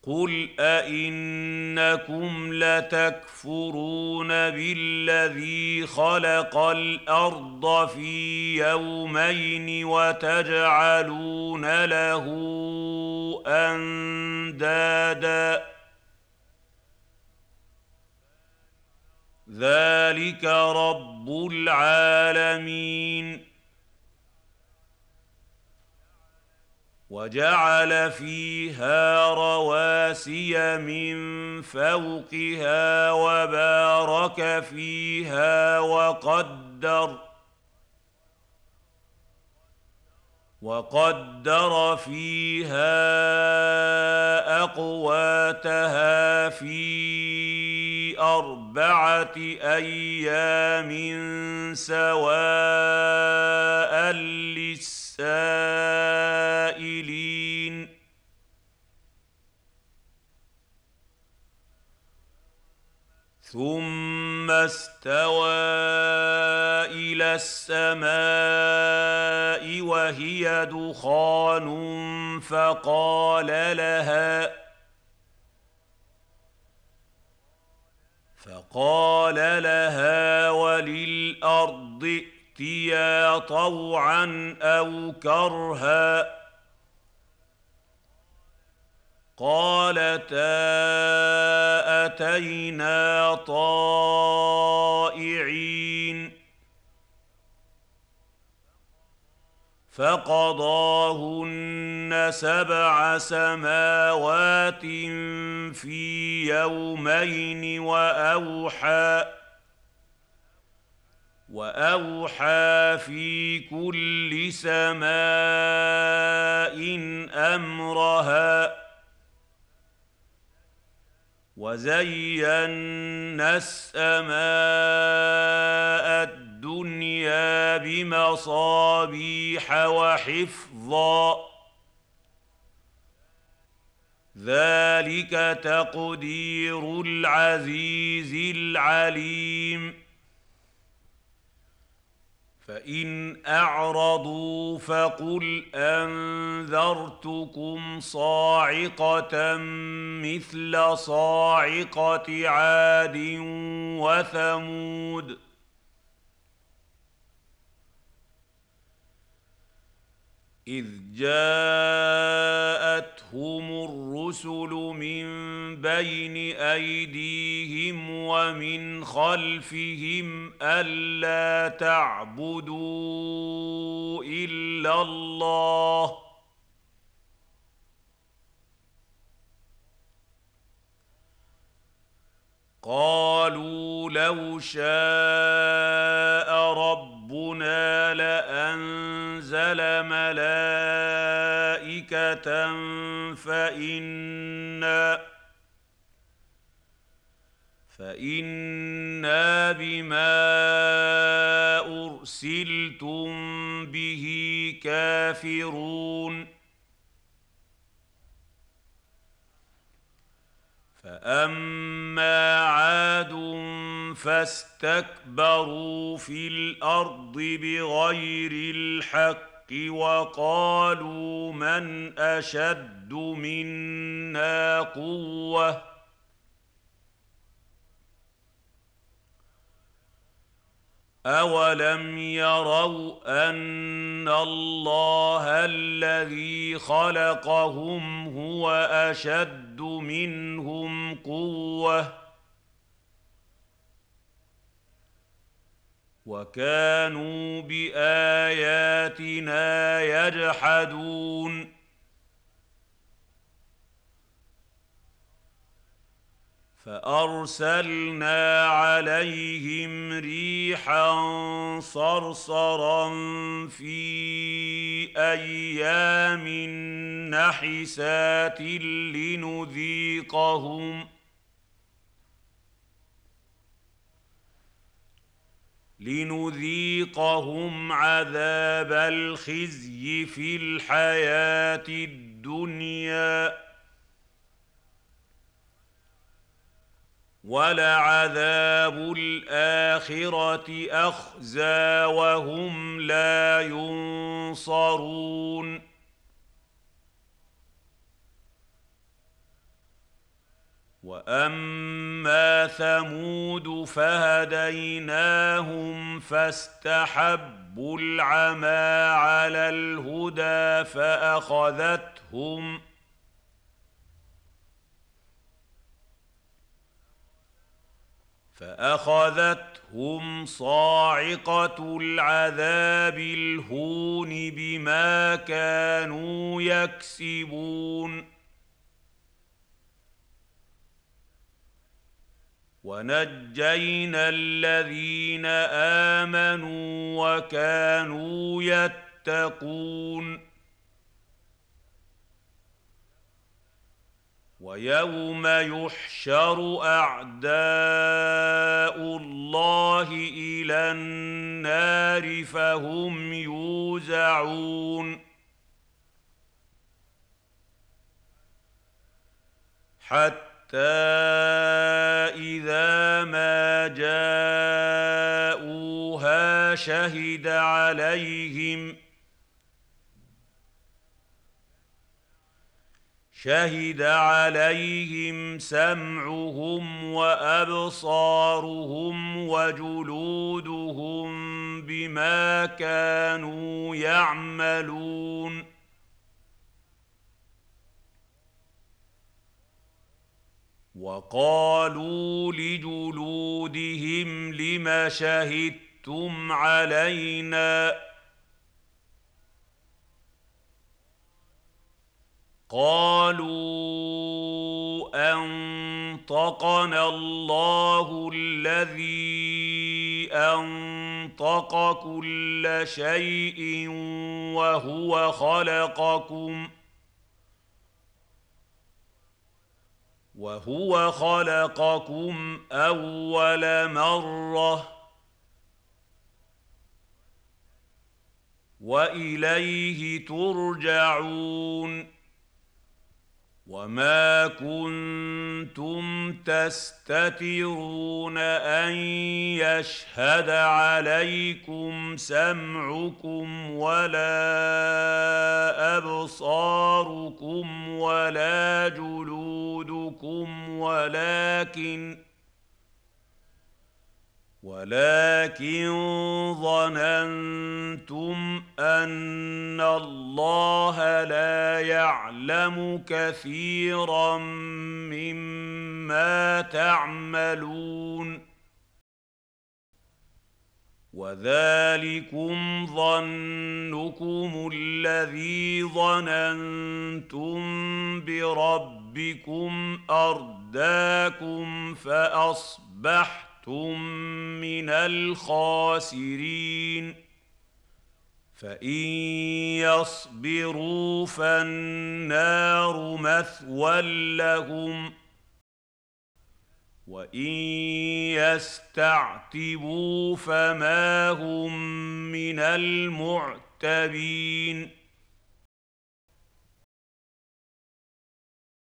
قل أئنكم لتكفرون بالذي خلق الأرض في يومين وتجعلون له أندادا ذلك رب العالمين وجعل فيها رواسي من فوقها وبارك فيها وقدر فيها أقواتها في 4 أيام سواء للسائلين ثم استوى إلى السماء وهي دخان فقال لها وللأرض ائتيا طوعا أو كرها قالتا أتينا طائعين فقضاهن 7 سماوات في يومين وأوحى في كل سماء أمرها وزينا السماء الدنيا بمصابيح وحفظا ذلك تقدير العزيز العليم فإن أعرضوا فقل أنذرتكم صاعقة مثل صاعقة عاد وثمود إذ جاءتهم الرسل من بين أيديهم ومن خلفهم ألا تعبدوا إلا الله قالوا لو شاء ربنا لأنزل ملائكة فإنا بما أرسلتم به كافرون فأما عاد فاستكبروا في الأرض بغير الحق وقالوا من أشد منا قوة أولم يروا أن الله الذي خلقهم هو أشد منهم قوة وكانوا بآياتنا يجحدون فأرسلنا عليهم ريحا صرصرا في أيام نحسات لنذيقهم عذاب الخزي في الحياة الدنيا ولعذاب الآخرة أخزى وهم لا ينصرون وأما ثمود فهديناهم فاستحبوا العمى على الهدى فأخذتهم صاعقة العذاب الهون بما كانوا يكسبون ونجينا الذين آمنوا وكانوا يتقون ويوم يحشر أعداء الله إلى النار فهم يوزعون حتى إذا ما جاءوها شهد عليهم سمعهم وأبصارهم وجلودهم بما كانوا يعملون وقالوا لجلودهم لم شهدتم علينا قالوا أنطقنا الله الذي أنطق كل شيء وهو خلقكم أول مرة وإليه ترجعون وما كنتم تستترون أن يشهد عليكم سمعكم ولا أبصاركم ولا جلودكم ولكن ظننتم أن الله لا يعلم كثيرا مما تعملون وذلكم ظنكم الذي ظننتم بربكم أرداكم فأصبحتم من الخاسرين فإن يصبروا فالنار مثوى لهم وإن يستعتبوا فما هم من المعتبين